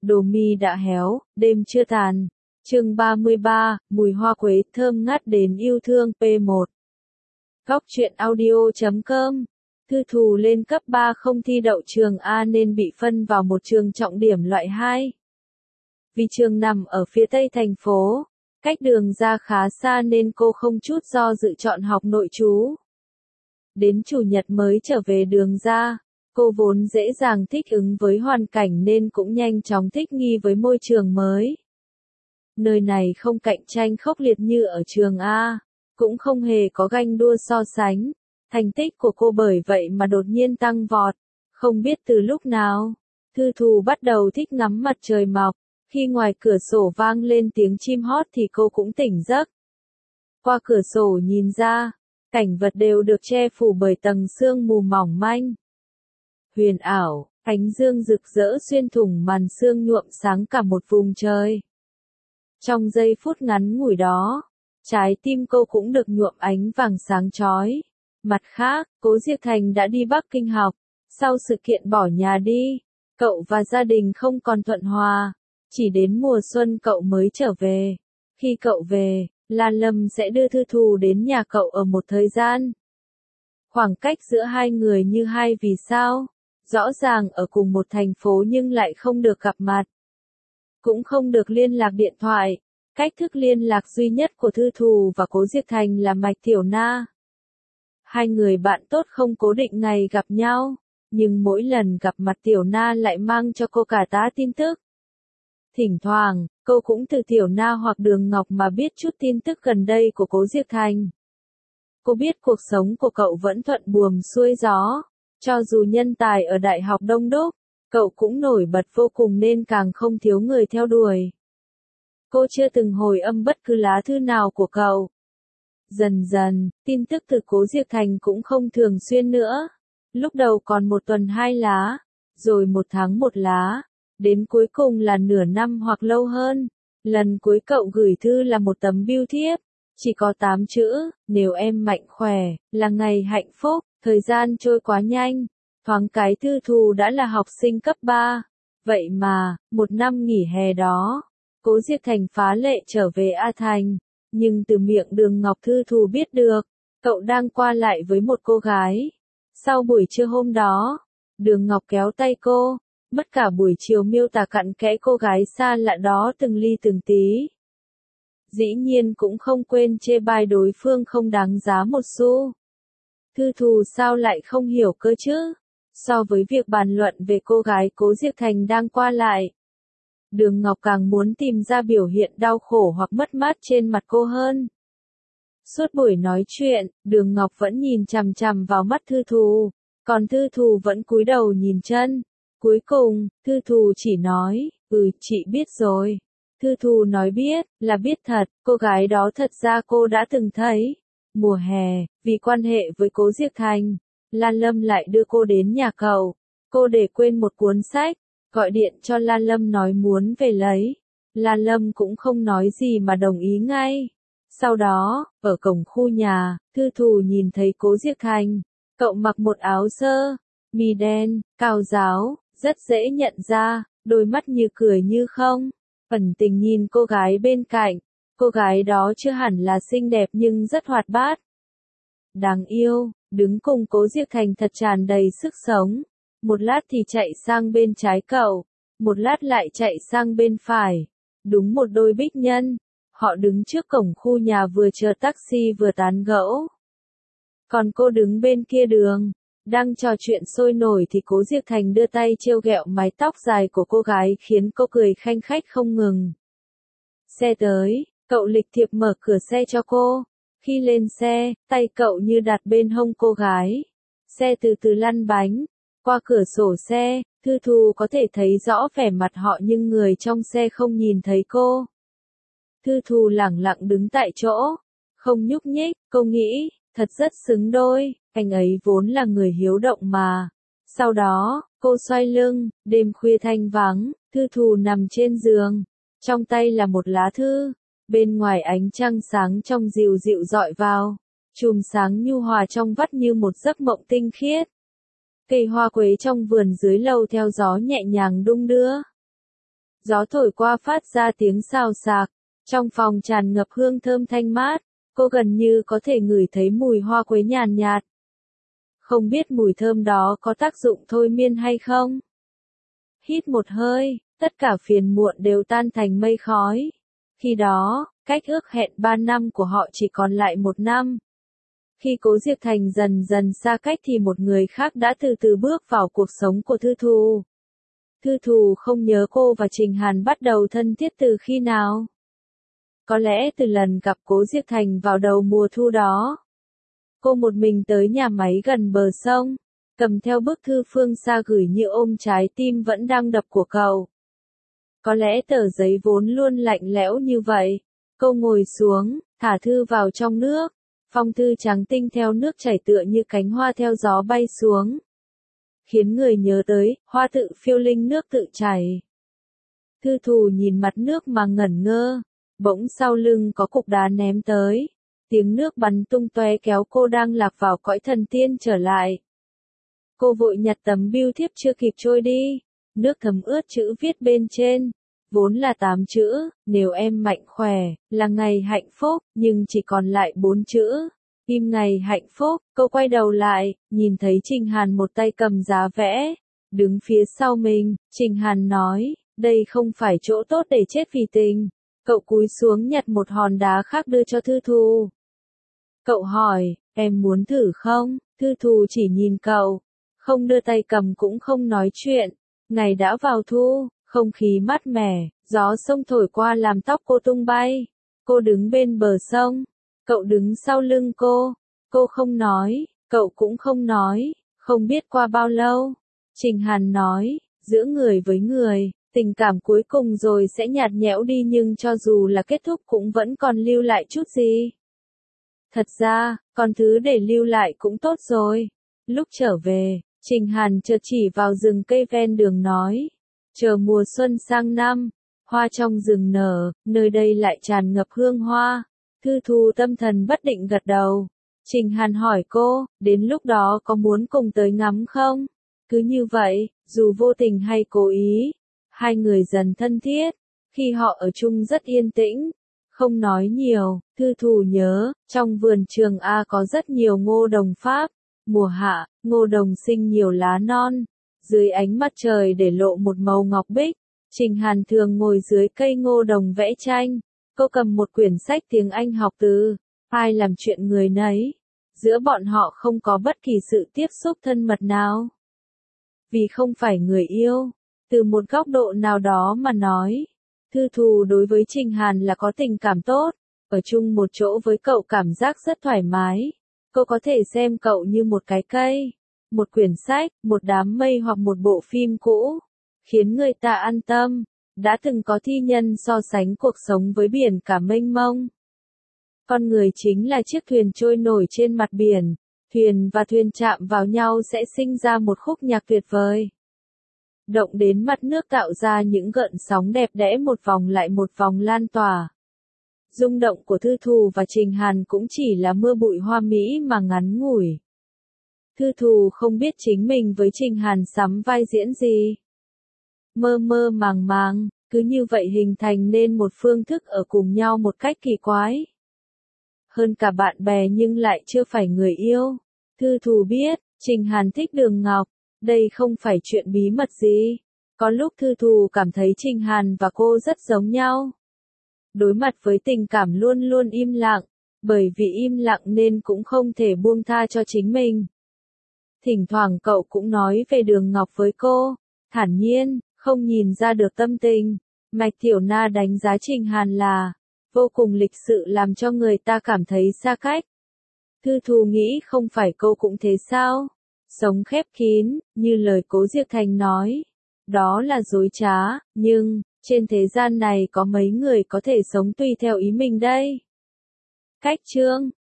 Đồ mi đã héo, đêm chưa tàn. Chương 33, mùi hoa quế thơm ngát đến yêu thương P1. Góc truyện audio.com. Thư thù lên cấp 3 không thi đậu trường A nên bị phân vào một trường trọng điểm loại 2. Vì trường nằm ở phía tây thành phố, cách đường ra khá xa nên cô không chút do dự chọn học nội trú. Đến chủ nhật mới trở về đường ra, cô vốn dễ dàng thích ứng với hoàn cảnh nên cũng nhanh chóng thích nghi với môi trường mới. Nơi này không cạnh tranh khốc liệt như ở trường A, cũng không hề có ganh đua so sánh. Thành tích của cô bởi vậy mà đột nhiên tăng vọt. Không biết từ lúc nào, Thư Thù bắt đầu thích ngắm mặt trời mọc. Khi ngoài cửa sổ vang lên tiếng chim hót thì cô cũng tỉnh giấc. Qua cửa sổ nhìn ra, cảnh vật đều được che phủ bởi tầng sương mù mỏng manh. Huyền ảo, ánh dương rực rỡ xuyên thủng màn sương nhuộm sáng cả một vùng trời. Trong giây phút ngắn ngủi đó, trái tim cô cũng được nhuộm ánh vàng sáng chói. Mặt khác, Cố Diệp Thành đã đi Bắc Kinh học. Sau sự kiện bỏ nhà đi, cậu và gia đình không còn thuận hòa. Chỉ đến mùa xuân cậu mới trở về. Khi cậu về, Lan Lâm sẽ đưa Thư Thù đến nhà cậu ở một thời gian. Khoảng cách giữa hai người như hai vì sao. Rõ ràng ở cùng một thành phố nhưng lại không được gặp mặt. Cũng không được liên lạc điện thoại. Cách thức liên lạc duy nhất của Thư Thù và Cố Diệp Thành là Mạch Tiểu Na. Hai người bạn tốt không cố định ngày gặp nhau, nhưng mỗi lần gặp mặt Tiểu Na lại mang cho cô cả tá tin tức. Thỉnh thoảng, cô cũng từ Tiểu Na hoặc Đường Ngọc mà biết chút tin tức gần đây của Cố Diệp Thành. Cô biết cuộc sống của cậu vẫn thuận buồm xuôi gió, cho dù nhân tài ở Đại học đông đúc, cậu cũng nổi bật vô cùng nên càng không thiếu người theo đuổi. Cô chưa từng hồi âm bất cứ lá thư nào của cậu. Dần dần, tin tức từ Cố Diệp Thành cũng không thường xuyên nữa. Lúc đầu còn một tuần 2 lá, rồi 1 tháng 1 lá, đến cuối cùng là nửa năm hoặc lâu hơn. Lần cuối cậu gửi thư là một tấm bưu thiếp, chỉ có 8 chữ, nếu em mạnh khỏe, là ngày hạnh phúc. Thời gian trôi quá nhanh, thoáng cái Thư Thù đã là học sinh cấp 3. Vậy mà, một năm nghỉ hè đó, Cố Diệp Thành phá lệ trở về A Thành. Nhưng từ miệng Đường Ngọc Thư Thù biết được, cậu đang qua lại với một cô gái. Sau buổi trưa hôm đó, Đường Ngọc kéo tay cô, mất cả buổi chiều miêu tả cặn kẽ cô gái xa lạ đó từng ly từng tí. Dĩ nhiên cũng không quên chê bai đối phương không đáng giá một xu. Thư Thù sao lại không hiểu cơ chứ? So với việc bàn luận về cô gái Cố Diệp Thành đang qua lại, Đường Ngọc càng muốn tìm ra biểu hiện đau khổ hoặc mất mát trên mặt cô hơn. Suốt buổi nói chuyện, Đường Ngọc vẫn nhìn chằm chằm vào mắt Thư Thù, còn Thư Thù vẫn cúi đầu nhìn chân. Cuối cùng, Thư Thù chỉ nói, chị biết rồi. Thư Thù nói biết, là biết thật, cô gái đó thật ra cô đã từng thấy. Mùa hè, vì quan hệ với Cố Diệp Thành, Lan Lâm lại đưa cô đến nhà cậu. Cô để quên một cuốn sách, gọi điện cho Lan Lâm nói muốn về lấy. Lan Lâm cũng không nói gì mà đồng ý ngay. Sau đó, ở cổng khu nhà, Thư Thù nhìn thấy Cố Diệp Thành. Cậu mặc một áo sơ mi đen, cao ráo, rất dễ nhận ra, đôi mắt như cười như không. Ẩn tình nhìn cô gái bên cạnh. Cô gái đó chưa hẳn là xinh đẹp nhưng rất hoạt bát. Đáng yêu, đứng cùng Cố Diệp Thành thật tràn đầy sức sống. Một lát thì chạy sang bên trái cậu, một lát lại chạy sang bên phải. Đúng một đôi bích nhân. Họ đứng trước cổng khu nhà vừa chờ taxi vừa tán gẫu. Còn cô đứng bên kia đường, đang trò chuyện sôi nổi thì Cố Diệp Thành đưa tay trêu ghẹo mái tóc dài của cô gái khiến cô cười khanh khách không ngừng. Xe tới, cậu lịch thiệp mở cửa xe cho cô. Khi lên xe, tay cậu như đặt bên hông cô gái. Xe từ từ lăn bánh. Qua cửa sổ xe, Thư Thù có thể thấy rõ vẻ mặt họ nhưng người trong xe không nhìn thấy cô. Thư Thù lẳng lặng đứng tại chỗ, không nhúc nhích, cô nghĩ, thật rất xứng đôi, anh ấy vốn là người hiếu động mà. Sau đó, cô xoay lưng, đêm khuya thanh vắng, Thư Thù nằm trên giường, trong tay là một lá thư, bên ngoài ánh trăng sáng trong dịu dịu dọi vào, chùm sáng nhu hòa trong vắt như một giấc mộng tinh khiết. Cây hoa quế trong vườn dưới lầu theo gió nhẹ nhàng đung đưa. Gió thổi qua phát ra tiếng xào xạc, trong phòng tràn ngập hương thơm thanh mát, cô gần như có thể ngửi thấy mùi hoa quế nhàn nhạt. Không biết mùi thơm đó có tác dụng thôi miên hay không? Hít một hơi, tất cả phiền muộn đều tan thành mây khói. Khi đó, cách ước hẹn 3 năm của họ chỉ còn lại 1 năm. Khi Cố Diệp Thành dần dần xa cách thì một người khác đã từ từ bước vào cuộc sống của Thư Thù. Thư Thù không nhớ cô và Trình Hàn bắt đầu thân thiết từ khi nào. Có lẽ từ lần gặp Cố Diệp Thành vào đầu mùa thu đó. Cô một mình tới nhà máy gần bờ sông, cầm theo bức thư phương xa gửi như ôm trái tim vẫn đang đập của cậu. Có lẽ tờ giấy vốn luôn lạnh lẽo như vậy. Cô ngồi xuống, thả thư vào trong nước. Phong thư trắng tinh theo nước chảy tựa như cánh hoa theo gió bay xuống. Khiến người nhớ tới, hoa tự phiêu linh nước tự chảy. Thư Thù nhìn mặt nước mà ngẩn ngơ. Bỗng sau lưng có cục đá ném tới. Tiếng nước bắn tung tóe kéo cô đang lạc vào cõi thần tiên trở lại. Cô vội nhặt tấm bưu thiếp chưa kịp trôi đi. Nước thấm ướt chữ viết bên trên. Vốn là 8 chữ, nếu em mạnh khỏe, là ngày hạnh phúc, nhưng chỉ còn lại 4 chữ. Im ngày hạnh phúc, cô quay đầu lại, nhìn thấy Trình Hàn một tay cầm giá vẽ. Đứng phía sau mình, Trình Hàn nói, đây không phải chỗ tốt để chết vì tình. Cậu cúi xuống nhặt một hòn đá khác đưa cho Thư Thù. Cậu hỏi, em muốn thử không? Thư Thù chỉ nhìn cậu, không đưa tay cầm cũng không nói chuyện. Ngày đã vào thu, không khí mát mẻ, gió sông thổi qua làm tóc cô tung bay. Cô đứng bên bờ sông, cậu đứng sau lưng cô không nói, cậu cũng không nói, không biết qua bao lâu. Trình Hàn nói, giữa người với người, tình cảm cuối cùng rồi sẽ nhạt nhẽo đi nhưng cho dù là kết thúc cũng vẫn còn lưu lại chút gì. Thật ra, còn thứ để lưu lại cũng tốt rồi. Lúc trở về, Trình Hàn chợt chỉ vào rừng cây ven đường nói. Chờ mùa xuân sang năm, hoa trong rừng nở, nơi đây lại tràn ngập hương hoa. Thư Thù tâm thần bất định gật đầu. Trình Hàn hỏi cô, đến lúc đó có muốn cùng tới ngắm không? Cứ như vậy, dù vô tình hay cố ý, hai người dần thân thiết. Khi họ ở chung rất yên tĩnh, không nói nhiều. Thư Thù nhớ, trong vườn trường A có rất nhiều ngô đồng Pháp. Mùa hạ, ngô đồng sinh nhiều lá non. Dưới ánh mặt trời để lộ một màu ngọc bích. Trình Hàn thường ngồi dưới cây ngô đồng vẽ tranh. Cô cầm một quyển sách tiếng Anh học từ. Ai làm chuyện người nấy. Giữa bọn họ không có bất kỳ sự tiếp xúc thân mật nào. Vì không phải người yêu. Từ một góc độ nào đó mà nói. Thư Thù đối với Trình Hàn là có tình cảm tốt. Ở chung một chỗ với cậu cảm giác rất thoải mái. Cô có thể xem cậu như một cái cây, một quyển sách, một đám mây hoặc một bộ phim cũ. Khiến người ta an tâm. Đã từng có thi nhân so sánh cuộc sống với biển cả mênh mông. Con người chính là chiếc thuyền trôi nổi trên mặt biển. Thuyền và thuyền chạm vào nhau sẽ sinh ra một khúc nhạc tuyệt vời. Động đến mặt nước tạo ra những gợn sóng đẹp đẽ một vòng lại một vòng lan tỏa. Rung động của Thư Thù và Trình Hàn cũng chỉ là mưa bụi hoa mỹ mà ngắn ngủi. Thư Thù không biết chính mình với Trình Hàn sắm vai diễn gì. Mơ mơ màng màng, cứ như vậy hình thành nên một phương thức ở cùng nhau một cách kỳ quái. Hơn cả bạn bè nhưng lại chưa phải người yêu. Thư Thù biết, Trình Hàn thích Đường Ngọc. Đây không phải chuyện bí mật gì. Có lúc Thư Thù cảm thấy Trình Hàn và cô rất giống nhau. Đối mặt với tình cảm luôn luôn im lặng. Bởi vì im lặng nên cũng không thể buông tha cho chính mình. Thỉnh thoảng cậu cũng nói về Đường Ngọc với cô. Thản nhiên, không nhìn ra được tâm tình. Mạch Tiểu Na đánh giá Trình Hàn là vô cùng lịch sự làm cho người ta cảm thấy xa cách. Thư Thù nghĩ không phải cô cũng thế sao? Sống khép kín, như lời Cố Diệp Thành nói. Đó là dối trá, nhưng, trên thế gian này có mấy người có thể sống tùy theo ý mình đây? Cách chương